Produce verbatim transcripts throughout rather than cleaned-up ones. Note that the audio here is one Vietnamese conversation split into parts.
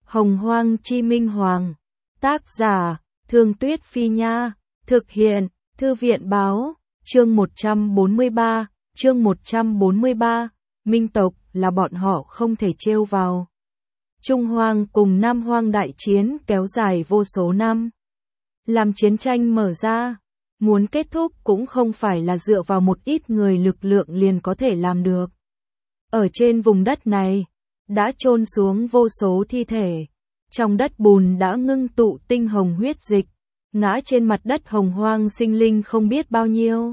Hồng Hoang Chi Minh Hoàng. Tác giả, Thương Tuyết Phi Nha. Thực hiện, Thư viện Báo. Chương một trăm bốn mươi ba, chương một trăm bốn mươi ba, Minh tộc là bọn họ không thể trêu vào. Trung Hoang cùng Nam Hoang đại chiến kéo dài vô số năm. Làm chiến tranh mở ra, muốn kết thúc cũng không phải là dựa vào một ít người lực lượng liền có thể làm được. Ở trên vùng đất này, đã chôn xuống vô số thi thể. Trong đất bùn đã ngưng tụ tinh hồng huyết dịch, ngã trên mặt đất hồng hoang sinh linh không biết bao nhiêu.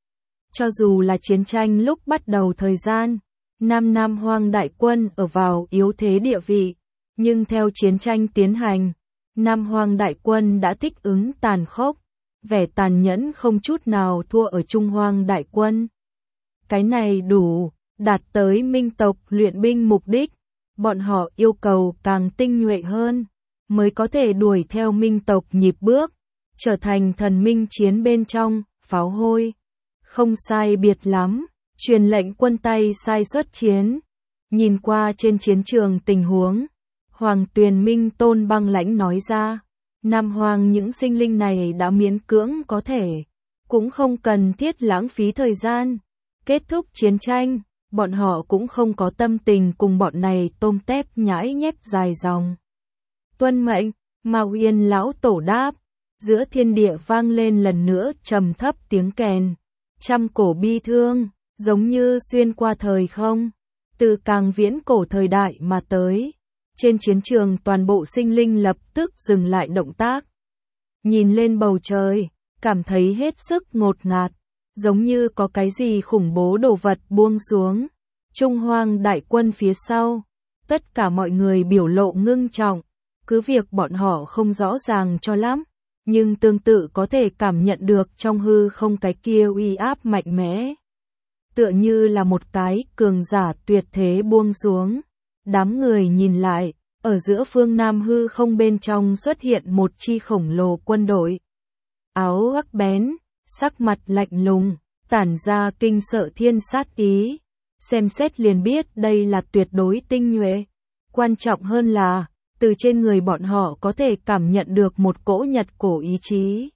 Cho dù là chiến tranh lúc bắt đầu thời gian, Nam Nam Hoang đại quân ở vào yếu thế địa vị, nhưng theo chiến tranh tiến hành, Nam Hoang đại quân đã thích ứng tàn khốc, vẻ tàn nhẫn không chút nào thua ở Trung Hoang đại quân. Cái này đủ, đạt tới minh tộc luyện binh mục đích, bọn họ yêu cầu càng tinh nhuệ hơn, mới có thể đuổi theo minh tộc nhịp bước, trở thành thần minh chiến bên trong, pháo hôi. Không sai biệt lắm, truyền lệnh quân tay sai xuất chiến. Nhìn qua trên chiến trường tình huống, Hoàng Tuyền Minh Tôn băng lãnh nói ra, Nam Hoang những sinh linh này đã miễn cưỡng có thể, cũng không cần thiết lãng phí thời gian. Kết thúc chiến tranh, bọn họ cũng không có tâm tình cùng bọn này tôm tép nhãi nhép dài dòng. Tuân mệnh, Mao Uyên lão tổ đáp, giữa thiên địa vang lên lần nữa trầm thấp tiếng kèn. Trăm cổ bi thương, giống như xuyên qua thời không, từ càng viễn cổ thời đại mà tới. Trên chiến trường toàn bộ sinh linh lập tức dừng lại động tác. Nhìn lên bầu trời, cảm thấy hết sức ngột ngạt, giống như có cái gì khủng bố đồ vật buông xuống. Trung Hoang đại quân phía sau, tất cả mọi người biểu lộ ngưng trọng, cứ việc bọn họ không rõ ràng cho lắm, nhưng tương tự có thể cảm nhận được trong hư không cái kia uy áp mạnh mẽ. Tựa như là một cái cường giả tuyệt thế buông xuống. Đám người nhìn lại, ở giữa phương Nam hư không bên trong xuất hiện một chi khổng lồ quân đội. Áo gắc bén, sắc mặt lạnh lùng, tản ra kinh sợ thiên sát ý. Xem xét liền biết đây là tuyệt đối tinh nhuệ. Quan trọng hơn là, từ trên người bọn họ có thể cảm nhận được một cỗ nhật cổ ý chí.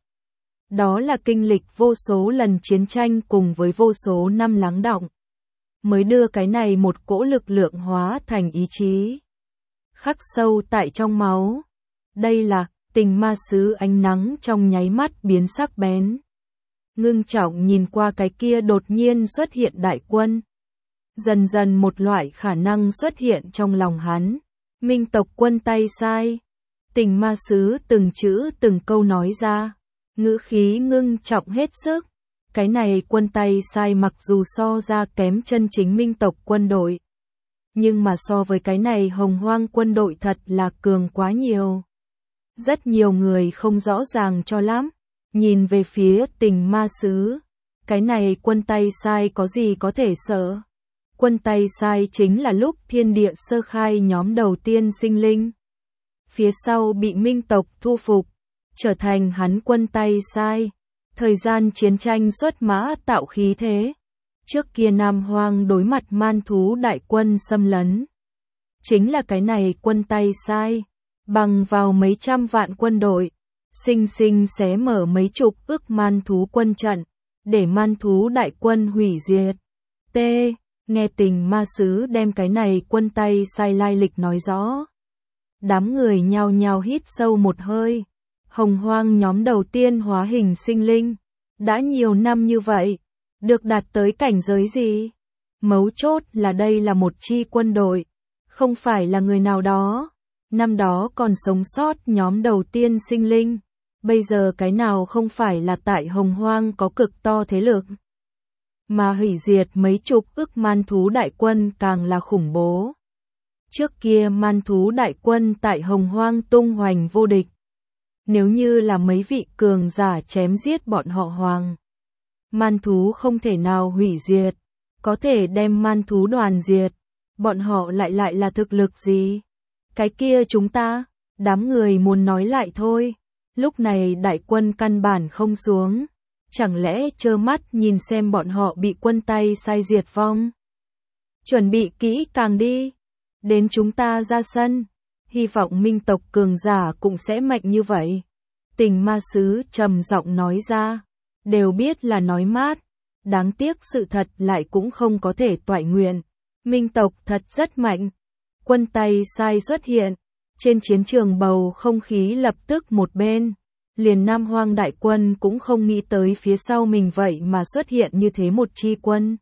Đó là kinh lịch vô số lần chiến tranh cùng với vô số năm lắng đọng, mới đưa cái này một cỗ lực lượng hóa thành ý chí. Khắc sâu tại trong máu. Đây là tình ma sứ. Ánh nắng trong nháy mắt biến sắc bén. Ngưng trọng nhìn qua cái kia đột nhiên xuất hiện đại quân. Dần dần một loại khả năng xuất hiện trong lòng hắn. Minh tộc quân tay sai. Tình ma sứ từng chữ từng câu nói ra. Ngữ khí ngưng trọng hết sức. Cái này quân tay sai mặc dù so ra kém chân chính minh tộc quân đội. Nhưng mà so với cái này hồng hoang quân đội thật là cường quá nhiều. Rất nhiều người không rõ ràng cho lắm. Nhìn về phía tình ma sứ. Cái này quân tay sai có gì có thể sợ. Quân tay sai chính là lúc thiên địa sơ khai nhóm đầu tiên sinh linh. Phía sau bị minh tộc thu phục, trở thành hắn quân tay sai. Thời gian chiến tranh xuất mã tạo khí thế. Trước kia Nam Hoang đối mặt man thú đại quân xâm lấn. Chính là cái này quân tay sai. Bằng vào mấy trăm vạn quân đội. Sinh sinh xé mở mấy chục ức man thú quân trận. Để man thú đại quân hủy diệt. T. Nghe tình ma sứ đem cái này quân tay sai lai lịch nói rõ. Đám người nhao nhao hít sâu một hơi. Hồng hoang nhóm đầu tiên hóa hình sinh linh. Đã nhiều năm như vậy. Được đạt tới cảnh giới gì? Mấu chốt là đây là một chi quân đội. Không phải là người nào đó. Năm đó còn sống sót nhóm đầu tiên sinh linh. Bây giờ cái nào không phải là tại hồng hoang có cực to thế lực. Mà hủy diệt mấy chục ức man thú đại quân càng là khủng bố. Trước kia man thú đại quân tại hồng hoang tung hoành vô địch. Nếu như là mấy vị cường giả chém giết bọn họ hoàng. Man thú không thể nào hủy diệt. Có thể đem man thú đoàn diệt. Bọn họ lại lại là thực lực gì? Cái kia chúng ta, đám người muốn nói lại thôi. Lúc này đại quân căn bản không xuống. Chẳng lẽ trơ mắt nhìn xem bọn họ bị quân tay sai diệt vong? Chuẩn bị kỹ càng đi. Đến chúng ta ra sân. hy vọng minh tộc cường giả cũng sẽ mạnh như vậy. Tình ma sứ trầm giọng nói ra, đều biết là nói mát, đáng tiếc sự thật lại cũng không có thể toại nguyện. Minh tộc thật rất mạnh. Quân tay sai xuất hiện, trên chiến trường bầu không khí lập tức một bên. Liền Nam Hoang đại quân cũng không nghĩ tới phía sau mình vậy mà xuất hiện như thế một chi quân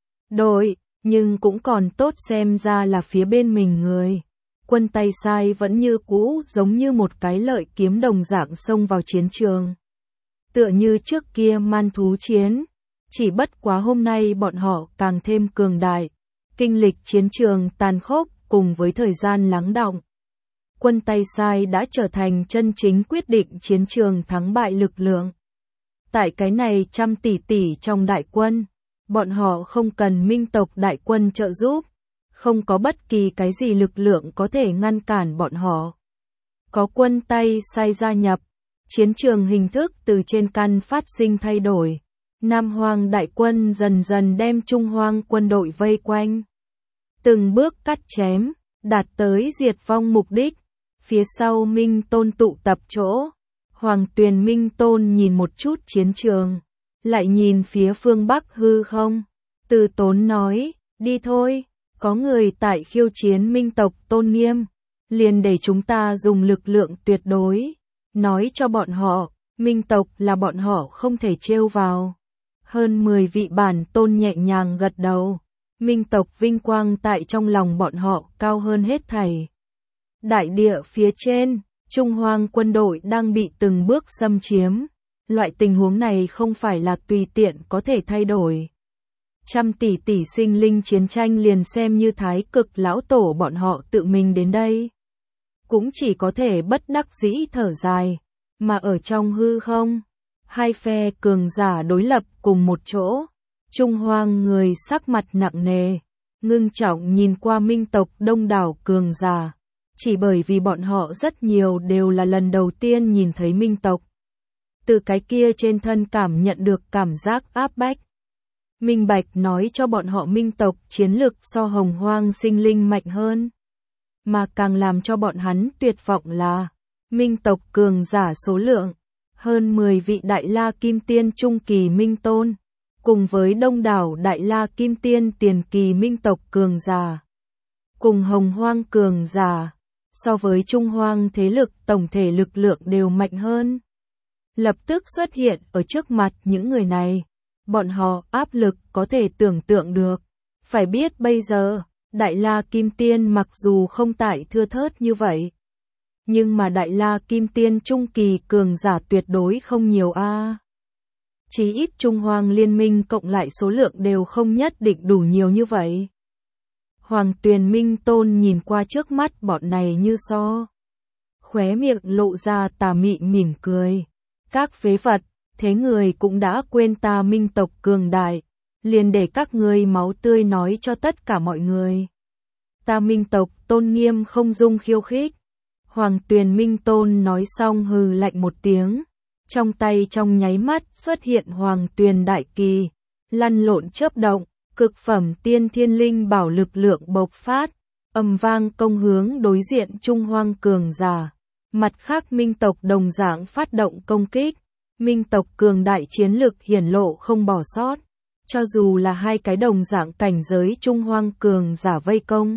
đội, nhưng cũng còn tốt xem ra là phía bên mình người. Quân tay sai vẫn như cũ giống như một cái lợi kiếm đồng dạng xông vào chiến trường. Tựa như trước kia man thú chiến, chỉ bất quá hôm nay bọn họ càng thêm cường đại. Kinh lịch chiến trường tàn khốc cùng với thời gian lắng đọng. Quân tay sai đã trở thành chân chính quyết định chiến trường thắng bại lực lượng. Tại cái này trăm tỷ tỷ trong đại quân, bọn họ không cần minh tộc đại quân trợ giúp, không có bất kỳ cái gì lực lượng có thể ngăn cản bọn họ. Có quân tay sai gia nhập, chiến trường hình thức từ trên căn phát sinh thay đổi. Nam Hoang đại quân dần dần đem Trung Hoang quân đội vây quanh. Từng bước cắt chém, đạt tới diệt vong mục đích. Phía sau Minh Tôn tụ tập chỗ, Hoàng Tuyền Minh Tôn nhìn một chút chiến trường, lại nhìn phía phương Bắc hư không. Từ Tốn nói, đi thôi, có người tại khiêu chiến Minh tộc tôn nghiêm, liền để chúng ta dùng lực lượng tuyệt đối, nói cho bọn họ, Minh tộc là bọn họ không thể trêu vào. Hơn mười vị bản tôn nhẹ nhàng gật đầu, Minh tộc vinh quang tại trong lòng bọn họ cao hơn hết thảy. Đại địa phía trên, Trung Hoang quân đội đang bị từng bước xâm chiếm. Loại tình huống này không phải là tùy tiện có thể thay đổi. Trăm tỷ tỷ sinh linh chiến tranh liền xem như thái cực lão tổ bọn họ tự mình đến đây. Cũng chỉ có thể bất đắc dĩ thở dài. Mà ở trong hư không, hai phe cường giả đối lập cùng một chỗ. Trung Hoang người sắc mặt nặng nề, ngưng trọng nhìn qua minh tộc đông đảo cường giả. Chỉ bởi vì bọn họ rất nhiều đều là lần đầu tiên nhìn thấy minh tộc. Từ cái kia trên thân cảm nhận được cảm giác áp bách. Minh Bạch nói cho bọn họ minh tộc chiến lực so hồng hoang sinh linh mạnh hơn. Mà càng làm cho bọn hắn tuyệt vọng là minh tộc cường giả số lượng. Hơn mười vị đại la kim tiên trung kỳ minh tôn. Cùng với đông đảo đại la kim tiên tiền kỳ minh tộc cường giả. Cùng hồng hoang cường giả. So với Trung Hoang thế lực tổng thể lực lượng đều mạnh hơn. Lập tức xuất hiện ở trước mặt những người này. Bọn họ áp lực có thể tưởng tượng được. Phải biết bây giờ, Đại La Kim Tiên mặc dù không tại thưa thớt như vậy. Nhưng mà Đại La Kim Tiên trung kỳ cường giả tuyệt đối không nhiều a. À. Chí ít Trung Hoang liên minh cộng lại số lượng đều không nhất định đủ nhiều như vậy. Hoàng Tuyền Minh Tôn nhìn qua trước mắt bọn này như so. Khóe miệng lộ ra tà mị mỉm cười. Các phế vật, thế người cũng đã quên ta minh tộc cường đại. Liền để các ngươi máu tươi nói cho tất cả mọi người. Ta minh tộc tôn nghiêm không dung khiêu khích. Hoàng Tuyền Minh Tôn nói xong hừ lạnh một tiếng. Trong tay trong nháy mắt xuất hiện Hoàng Tuyền Đại Kỳ. Lăn lộn chớp động. Cực phẩm tiên thiên linh bảo lực lượng bộc phát, ầm vang công hướng đối diện Trung Hoang cường giả. Mặt khác minh tộc đồng dạng phát động công kích, minh tộc cường đại chiến lực hiển lộ không bỏ sót. Cho dù là hai cái đồng dạng cảnh giới Trung Hoang cường giả vây công,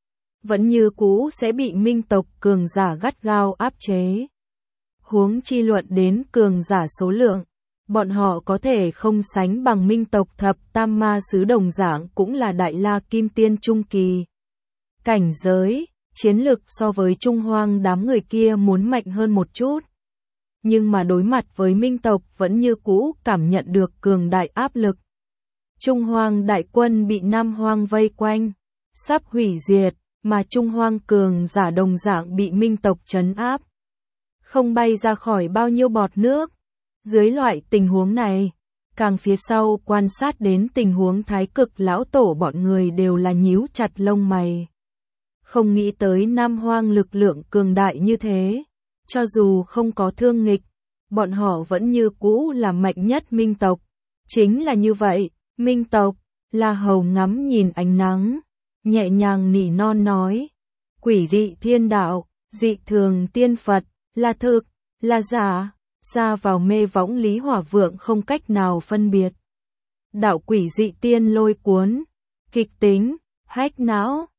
vẫn như cũ sẽ bị minh tộc cường giả gắt gao áp chế. Huống chi luận đến cường giả số lượng. Bọn họ có thể không sánh bằng minh tộc thập tam ma sứ đồng dạng cũng là đại la kim tiên trung kỳ. Cảnh giới, chiến lực so với Trung Hoang đám người kia muốn mạnh hơn một chút. Nhưng mà đối mặt với minh tộc vẫn như cũ cảm nhận được cường đại áp lực. Trung Hoang đại quân bị Nam Hoang vây quanh, sắp hủy diệt, mà Trung Hoang cường giả đồng dạng bị minh tộc trấn áp. Không bay ra khỏi bao nhiêu bọt nước. Dưới loại tình huống này, càng phía sau quan sát đến tình huống thái cực lão tổ bọn người đều là nhíu chặt lông mày. Không nghĩ tới Nam Hoang lực lượng cường đại như thế, cho dù không có thương nghịch, bọn họ vẫn như cũ là mạnh nhất minh tộc. Chính là như vậy, minh tộc, La Hầu ngắm nhìn ánh nắng, nhẹ nhàng nỉ non nói, quỷ dị thiên đạo, dị thường tiên Phật, là thực, là giả, xa vào mê võng Lý Hỏa Vượng không cách nào phân biệt. Đạo quỷ dị tiên lôi cuốn, kịch tính, hách não,